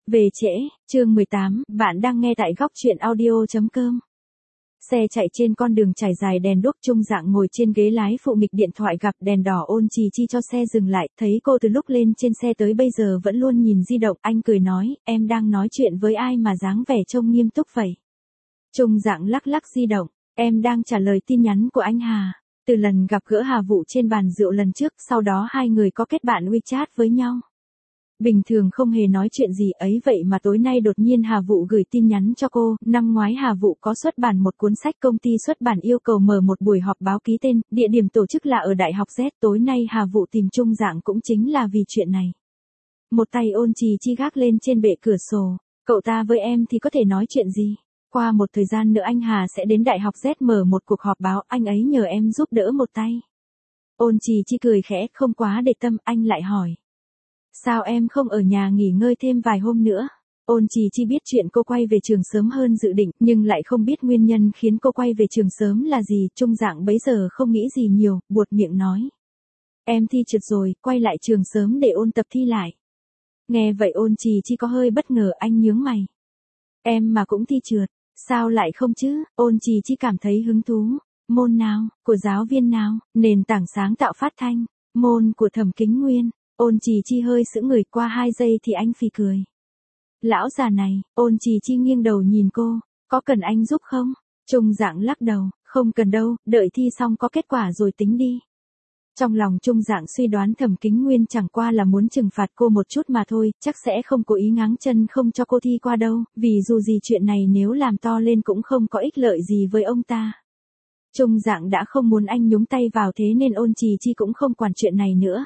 Về trễ, chương 18, bạn đang nghe tại góc truyện audio.com. Xe chạy trên con đường trải dài đèn đuốc, Trung Dạng ngồi trên ghế lái phụ nghịch điện thoại, gặp đèn đỏ Ôn Trì Chi cho xe dừng lại, thấy cô từ lúc lên trên xe tới bây giờ vẫn luôn nhìn di động, anh cười nói, em đang nói chuyện với ai mà dáng vẻ trông nghiêm túc vậy? Trung Dạng lắc lắc di động, em đang trả lời tin nhắn của anh Hà. Từ lần gặp gỡ Hà Vũ trên bàn rượu lần trước, sau đó hai người có kết bạn WeChat với nhau. Bình thường không hề nói chuyện gì ấy vậy mà tối nay đột nhiên Hà Vũ gửi tin nhắn cho cô. Năm ngoái Hà Vũ có xuất bản một cuốn sách, công ty xuất bản yêu cầu mở một buổi họp báo ký tên, địa điểm tổ chức là ở Đại học Z. Tối nay Hà Vũ tìm Trung Dạng cũng chính là vì chuyện này. Một tay Ôn Trì Chi gác lên trên bệ cửa sổ, cậu ta với em thì có thể nói chuyện gì? Qua một thời gian nữa anh Hà sẽ đến Đại học Z mở một cuộc họp báo, anh ấy nhờ em giúp đỡ một tay. Ôn Trì Chi cười khẽ, không quá để tâm. Anh lại hỏi, sao em không ở nhà nghỉ ngơi thêm vài hôm nữa? Ôn Trì Chi biết chuyện cô quay về trường sớm hơn dự định, nhưng lại không biết nguyên nhân khiến cô quay về trường sớm là gì. Trung Dạng bấy giờ không nghĩ gì nhiều, buột miệng nói, em thi trượt rồi, quay lại trường sớm để ôn tập thi lại. Nghe vậy Ôn Trì Chi có hơi bất ngờ, anh nhướng mày. Em mà cũng thi trượt, sao lại không chứ? Ôn Trì Chi cảm thấy hứng thú. Môn nào? Của giáo viên nào? Nền tảng sáng tạo phát thanh. Môn của Thẩm Kính Nguyên. Ôn Trì Chi hơi sững người, qua 2 giây thì anh phì cười. Lão già này. Ôn Trì Chi nghiêng đầu nhìn cô, có cần anh giúp không? Trung Dạng lắc đầu, không cần đâu, đợi thi xong có kết quả rồi tính đi. Trong lòng Trung Dạng suy đoán Thẩm Kính Nguyên chẳng qua là muốn trừng phạt cô một chút mà thôi, chắc sẽ không cố ý ngáng chân không cho cô thi qua đâu, vì dù gì chuyện này nếu làm to lên cũng không có ích lợi gì với ông ta. Trung Dạng đã không muốn anh nhúng tay vào, thế nên Ôn Trì Chi cũng không quản chuyện này nữa.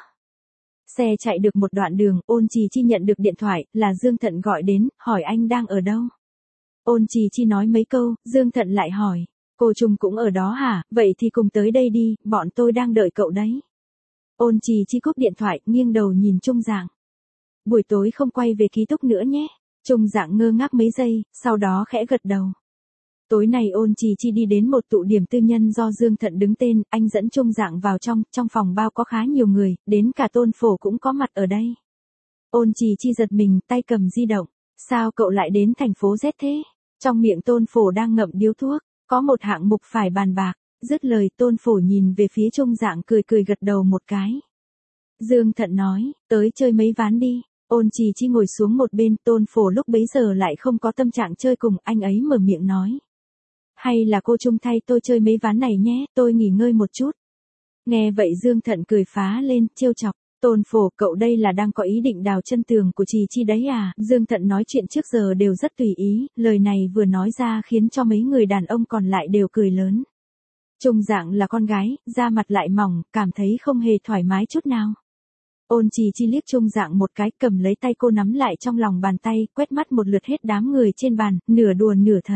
Xe chạy được một đoạn đường, Ôn Trì Chi nhận được điện thoại, là Dương Thận gọi đến, hỏi anh đang ở đâu. Ôn Trì Chi nói mấy câu, Dương Thận lại hỏi, cô Trung cũng ở đó hả? Vậy thì cùng tới đây đi, bọn tôi đang đợi cậu đấy. Ôn Trì Chi cúp điện thoại, nghiêng đầu nhìn Trung Dạng. Buổi tối không quay về ký túc nữa nhé. Trung Dạng ngơ ngác mấy giây, sau đó khẽ gật đầu. Tối nay Ôn Trì Chi đi đến một tụ điểm tư nhân do Dương Thận đứng tên, anh dẫn Trung Dạng vào trong phòng bao có khá nhiều người, đến cả Tôn Phổ cũng có mặt ở đây. Ôn Trì Chi giật mình, tay cầm di động, sao cậu lại đến thành phố Z thế? Trong miệng Tôn Phổ đang ngậm điếu thuốc, có một hạng mục phải bàn bạc, dứt lời Tôn Phổ nhìn về phía Trung Dạng cười gật đầu một cái. Dương Thận nói, tới chơi mấy ván đi. Ôn Trì Chi ngồi xuống một bên, Tôn Phổ lúc bấy giờ lại không có tâm trạng chơi cùng, anh ấy mở miệng nói. Hay là cô Trung thay tôi chơi mấy ván này nhé, tôi nghỉ ngơi một chút. Nghe vậy Dương Thận cười phá lên, trêu chọc. Tôn Phổ, cậu đây là đang có ý định đào chân tường của Trì Chi đấy à? Dương Thận nói chuyện trước giờ đều rất tùy ý, lời này vừa nói ra khiến cho mấy người đàn ông còn lại đều cười lớn. Trung Dạng là con gái, da mặt lại mỏng, cảm thấy không hề thoải mái chút nào. Ôn Trì Chi liếc Trung Dạng một cái, cầm lấy tay cô nắm lại trong lòng bàn tay, quét mắt một lượt hết đám người trên bàn, nửa đùa nửa thật.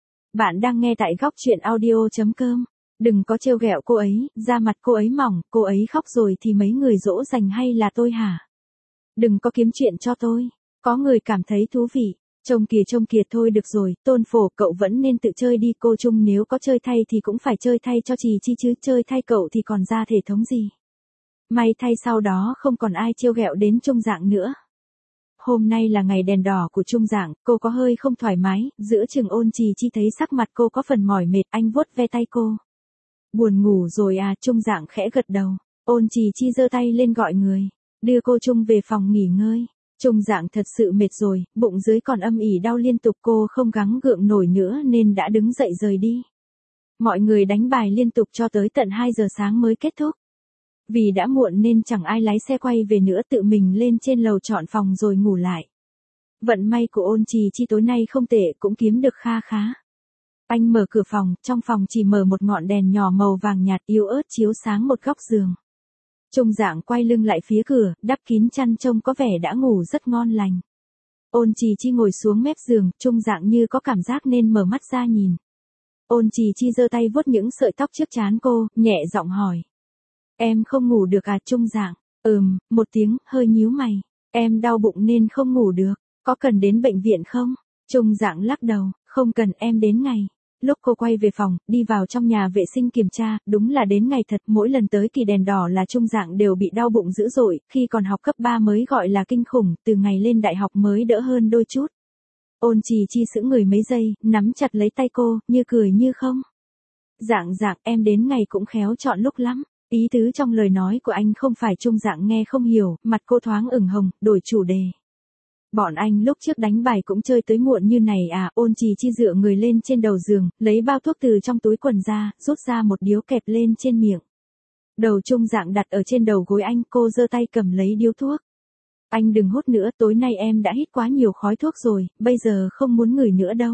Bạn đang nghe tại góc truyện audio.com. Đừng có trêu ghẹo cô ấy, da mặt cô ấy mỏng, cô ấy khóc rồi thì mấy người dỗ dành hay là tôi hả? Đừng có kiếm chuyện cho tôi. Có người cảm thấy thú vị. Trông kìa thôi được rồi, Tôn Phổ, cậu vẫn nên tự chơi đi. Cô Trung nếu có chơi thay thì cũng phải chơi thay cho Trì Chi chứ, chơi thay cậu thì còn ra thể thống gì. May thay sau đó không còn ai trêu ghẹo đến Trung Dạng nữa. Hôm nay là ngày đèn đỏ của Trung Dạng, cô có hơi không thoải mái, giữa chừng Ôn Trì Chi thấy sắc mặt cô có phần mỏi mệt, anh vuốt ve tay cô. Buồn ngủ rồi à? Trung Dạng khẽ gật đầu. Ôn Trì Chi giơ tay lên gọi người, đưa cô Trung về phòng nghỉ ngơi. Trung Dạng thật sự mệt rồi, bụng dưới còn âm ỉ đau liên tục, cô không gắng gượng nổi nữa nên đã đứng dậy rời đi. Mọi người đánh bài liên tục cho tới tận 2 giờ sáng mới kết thúc. Vì đã muộn nên chẳng ai lái xe quay về nữa, tự mình lên trên lầu chọn phòng rồi ngủ lại. Vận may của Ôn Trì Chi tối nay không tệ, cũng kiếm được kha khá. Anh mở cửa phòng, trong phòng chỉ mở một ngọn đèn nhỏ màu vàng nhạt yếu ớt chiếu sáng một góc giường. Trung Dạng quay lưng lại phía cửa, đắp kín chăn trông có vẻ đã ngủ rất ngon lành. Ôn Trì Chi ngồi xuống mép giường, Trung Dạng như có cảm giác nên mở mắt ra nhìn. Ôn Trì Chi giơ tay vuốt những sợi tóc trước trán cô, nhẹ giọng hỏi. Em không ngủ được à? Trung Dạng, một tiếng, hơi nhíu mày. Em đau bụng nên không ngủ được, có cần đến bệnh viện không? Trung Dạng lắc đầu, không cần, em đến ngày Lúc cô quay về phòng, đi vào trong nhà vệ sinh kiểm tra, đúng là đến ngày thật, mỗi lần tới kỳ đèn đỏ là Trung Dạng đều bị đau bụng dữ dội, khi còn học cấp 3 mới gọi là kinh khủng, từ ngày lên đại học mới đỡ hơn đôi chút. Ôn Trì Chi sững người mấy giây, nắm chặt lấy tay cô, như cười như không. Dạng Dạng, em đến ngày cũng khéo chọn lúc lắm. Ý tứ trong lời nói của anh không phải Trung Dạng nghe không hiểu, mặt cô thoáng ửng hồng, đổi chủ đề. Bọn anh lúc trước đánh bài cũng chơi tới muộn như này à? Ôn Trì Chi dựa người lên trên đầu giường, lấy bao thuốc từ trong túi quần ra, rút ra một điếu kẹp lên trên miệng. Đầu Trung Dạng đặt ở trên đầu gối anh, cô giơ tay cầm lấy điếu thuốc. Anh đừng hút nữa, tối nay em đã hít quá nhiều khói thuốc rồi, bây giờ không muốn ngửi nữa đâu.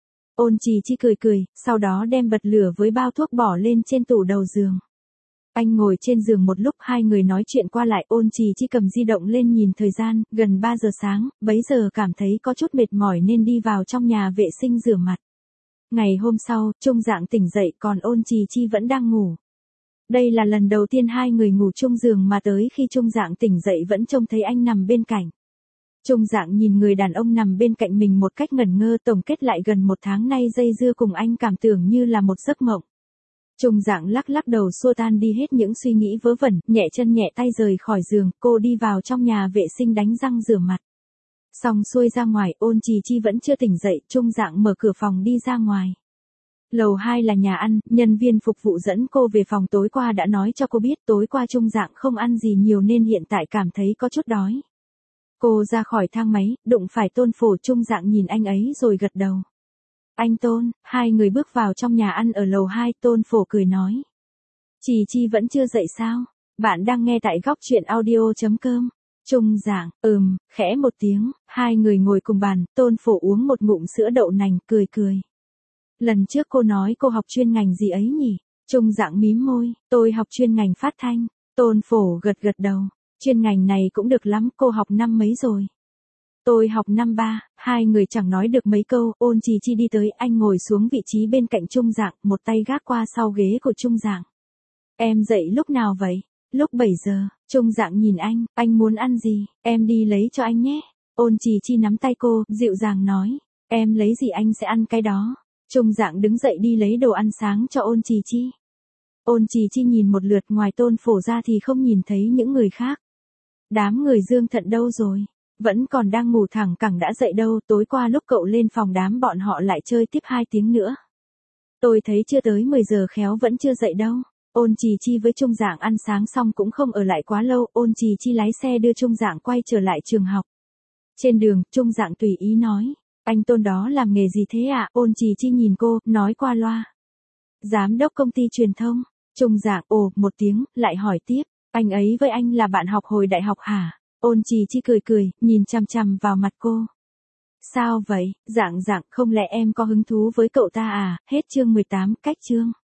Ôn Trì Chi cười cười, sau đó đem bật lửa với bao thuốc bỏ lên trên tủ đầu giường. Anh ngồi trên giường một lúc, hai người nói chuyện qua lại. Ôn Trì Chi cầm di động lên nhìn thời gian, gần 3 giờ sáng, bấy giờ cảm thấy có chút mệt mỏi nên đi vào trong nhà vệ sinh rửa mặt. Ngày hôm sau, Trung Dạng tỉnh dậy còn Ôn Trì Chi vẫn đang ngủ. Đây là lần đầu tiên hai người ngủ chung giường mà tới khi Trung Dạng tỉnh dậy vẫn trông thấy anh nằm bên cạnh. Trung Dạng nhìn người đàn ông nằm bên cạnh mình một cách ngẩn ngơ, tổng kết lại gần 1 tháng nay dây dưa cùng anh cảm tưởng như là một giấc mộng. Trung Dạng lắc lắc đầu xua tan đi hết những suy nghĩ vớ vẩn, nhẹ chân nhẹ tay rời khỏi giường, cô đi vào trong nhà vệ sinh đánh răng rửa mặt. Xong xuôi ra ngoài, Ôn Trì Chi vẫn chưa tỉnh dậy, Trung Dạng mở cửa phòng đi ra ngoài. Lầu 2 là nhà ăn, nhân viên phục vụ dẫn cô về phòng tối qua đã nói cho cô biết tối qua Trung Dạng không ăn gì nhiều nên hiện tại cảm thấy có chút đói. Cô ra khỏi thang máy, đụng phải Tôn Phổ. Trung Dạng nhìn anh ấy rồi gật đầu. Anh Tôn, hai người bước vào trong nhà ăn ở lầu 2, Tôn Phổ cười nói. Trì Chi vẫn chưa dậy sao? Bạn đang nghe tại góc truyện audio.com. Trung Dạng, khẽ một tiếng, hai người ngồi cùng bàn, Tôn Phổ uống một ngụm sữa đậu nành, cười cười. Lần trước cô nói cô học chuyên ngành gì ấy nhỉ? Trung Dạng mím môi, tôi học chuyên ngành phát thanh. Tôn Phổ gật gật đầu, chuyên ngành này cũng được lắm, cô học năm mấy rồi? Tôi học năm 3, hai người chẳng nói được mấy câu, Ôn Trì Chi đi tới, anh ngồi xuống vị trí bên cạnh Trung Dạng, một tay gác qua sau ghế của Trung Dạng. Em dậy lúc nào vậy? Lúc 7 giờ, Trung Dạng nhìn anh muốn ăn gì, em đi lấy cho anh nhé. Ôn Trì Chi nắm tay cô, dịu dàng nói, em lấy gì anh sẽ ăn cái đó. Trung Dạng đứng dậy đi lấy đồ ăn sáng cho Ôn Trì Chi. Ôn Trì Chi nhìn một lượt, ngoài Tôn Phổ ra thì không nhìn thấy những người khác. Đám người Dương Thận đâu rồi? Vẫn còn đang ngủ thẳng cẳng đã dậy đâu, tối qua lúc cậu lên phòng đám bọn họ lại chơi tiếp 2 tiếng nữa. Tôi thấy chưa tới 10 giờ khéo vẫn chưa dậy đâu. Ôn Trì Chi với Trung Dạng ăn sáng xong cũng không ở lại quá lâu, Ôn Trì Chi lái xe đưa Trung Dạng quay trở lại trường học. Trên đường, Trung Dạng tùy ý nói, anh Tôn đó làm nghề gì thế ạ? Ôn Trì Chi nhìn cô, nói qua loa. Giám đốc công ty truyền thông. Trung Dạng ồ một tiếng, lại hỏi tiếp, anh ấy với anh là bạn học hồi đại học hả? Ôn Trì Chi cười cười, nhìn chằm chằm vào mặt cô. Sao vậy? Dạng Dạng, không lẽ em có hứng thú với cậu ta à? Hết chương 18, cách chương.